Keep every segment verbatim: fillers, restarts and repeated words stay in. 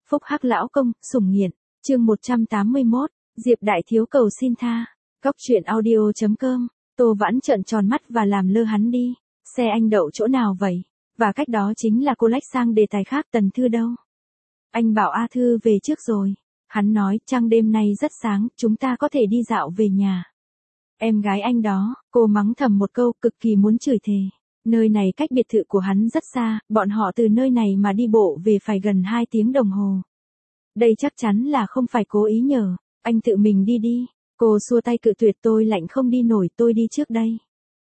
Phúc hắc lão công, sủng nghiện. Chương một trăm tám mươi mốt, Diệp đại thiếu cầu xin tha. Cóc truyện audio chấm com. Tô Vãn trợn tròn mắt và làm lơ hắn đi. Xe anh đậu chỗ nào vậy? Và cách đó chính là cô lách sang đề tài khác. Tần Thư đâu? Anh bảo A Thư về trước rồi. Hắn nói, trăng đêm nay rất sáng, chúng ta có thể đi dạo về nhà. Em gái anh đó, cô mắng thầm một câu, cực kỳ muốn chửi thề. Nơi này cách biệt thự của hắn rất xa, bọn họ từ nơi này mà đi bộ về phải gần hai tiếng đồng hồ. Đây chắc chắn là không phải cố ý nhờ, anh tự mình đi đi. Cô xua tay cự tuyệt, tôi lạnh không đi nổi, tôi đi trước đây.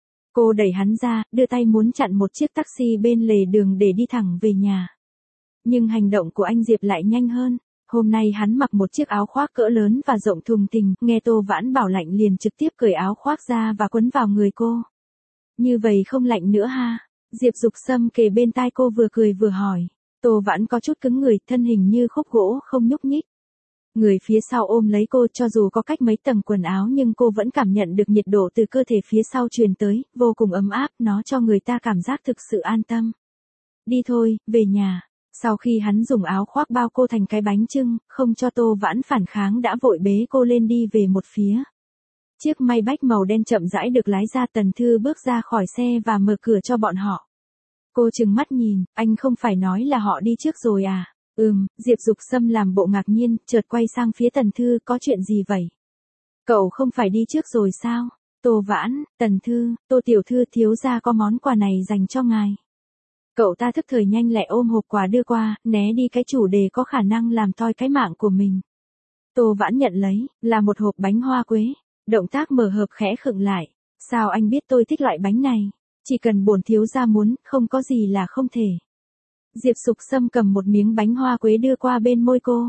Cô đẩy hắn ra, đưa tay muốn chặn một chiếc taxi bên lề đường để đi thẳng về nhà. Nhưng hành động của anh Diệp lại nhanh hơn. Hôm nay hắn mặc một chiếc áo khoác cỡ lớn và rộng thùng thình, nghe Tô Vãn bảo lạnh liền trực tiếp cởi áo khoác ra và quấn vào người cô. Như vậy không lạnh nữa ha? Diệp Dục Sâm kề bên tai cô vừa cười vừa hỏi. Tô Vãn có chút cứng người, thân hình như khúc gỗ không nhúc nhích. Người phía sau ôm lấy cô, cho dù có cách mấy tầng quần áo nhưng cô vẫn cảm nhận được nhiệt độ từ cơ thể phía sau truyền tới, vô cùng ấm áp, nó cho người ta cảm giác thực sự an tâm. Đi thôi, về nhà. Sau khi hắn dùng áo khoác bao cô thành cái bánh chưng, không cho Tô Vãn phản kháng đã vội bế cô lên đi về một phía. Chiếc Maybach màu đen chậm rãi được lái ra. Tần Thư bước ra khỏi xe và mở cửa cho bọn họ. Cô trừng mắt nhìn, anh không phải nói là họ đi trước rồi à? Ừm, Diệp Dục Sâm làm bộ ngạc nhiên, chợt quay sang phía Tần Thư, có chuyện gì vậy? Cậu không phải đi trước rồi sao? Tô Vãn, Tần Thư, Tô tiểu thư, thiếu gia có món quà này dành cho ngài. Cậu ta thức thời nhanh lẹ ôm hộp quà đưa qua, né đi cái chủ đề có khả năng làm toi cái mạng của mình. Tô Vãn nhận lấy, là một hộp bánh hoa quế. Động tác mở hộp khẽ khựng lại. Sao anh biết tôi thích loại bánh này? Chỉ cần bổn thiếu gia muốn, không có gì là không thể. Diệp Dục Sâm cầm một miếng bánh hoa quế đưa qua bên môi cô.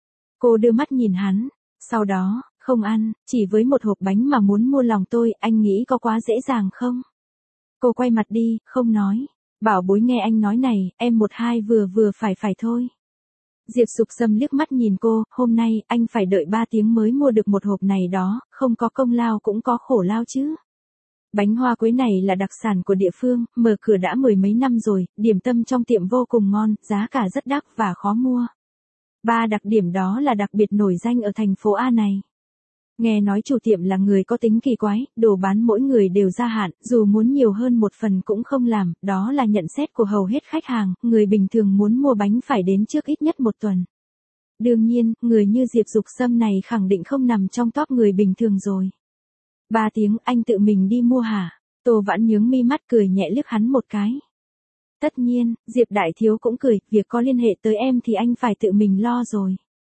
Cô đưa mắt nhìn hắn. Sau đó, không ăn, chỉ với một hộp bánh mà muốn mua lòng tôi, anh nghĩ có quá dễ dàng không? Cô quay mặt đi, không nói. Bảo bối nghe anh nói này, em một hai vừa vừa phải phải thôi. Diệp Dục Sâm liếc mắt nhìn cô, hôm nay, anh phải đợi ba tiếng mới mua được một hộp này đó, không có công lao cũng có khổ lao chứ. Bánh hoa quế này là đặc sản của địa phương, mở cửa đã mười mấy năm rồi, điểm tâm trong tiệm vô cùng ngon, giá cả rất đắt và khó mua. Ba đặc điểm đó là đặc biệt nổi danh ở thành phố A này. Nghe nói chủ tiệm là người có tính kỳ quái, đồ bán mỗi người đều gia hạn, dù muốn nhiều hơn một phần cũng không làm, đó là nhận xét của hầu hết khách hàng, người bình thường muốn mua bánh phải đến trước ít nhất một tuần. Đương nhiên, người như Diệp Dục Sâm này khẳng định không nằm trong top người bình thường rồi. Ba tiếng, anh tự mình đi mua hả? Tô Vãn nhướng mi mắt cười nhẹ liếc hắn một cái. Tất nhiên, Diệp đại thiếu cũng cười, việc có liên hệ tới em thì anh phải tự mình lo rồi.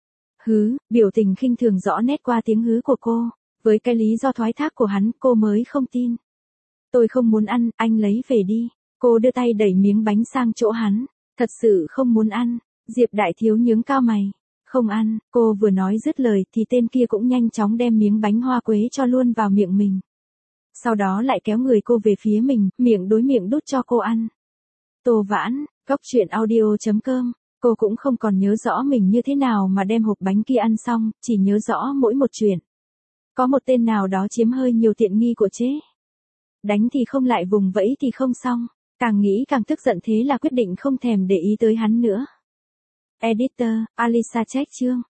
Hứ, biểu tình khinh thường rõ nét qua tiếng hứ của cô. Với cái lý do thoái thác của hắn, cô mới không tin. Tôi không muốn ăn, anh lấy về đi. Cô đưa tay đẩy miếng bánh sang chỗ hắn. Thật sự không muốn ăn. Diệp đại thiếu nhướng cao mày. Không ăn, cô vừa nói dứt lời thì tên kia cũng nhanh chóng đem miếng bánh hoa quế cho luôn vào miệng mình. Sau đó lại kéo người cô về phía mình, miệng đối miệng đút cho cô ăn. Tô Vãn, cóc truyện audio chấm com. Cô cũng không còn nhớ rõ mình như thế nào mà đem hộp bánh kia ăn xong, chỉ nhớ rõ mỗi một chuyện. Có một tên nào đó chiếm hơi nhiều tiện nghi của chế. Đánh thì không lại vùng vẫy thì không xong. Càng nghĩ càng tức giận, thế là quyết định không thèm để ý tới hắn nữa. Editor, Alisa check chương.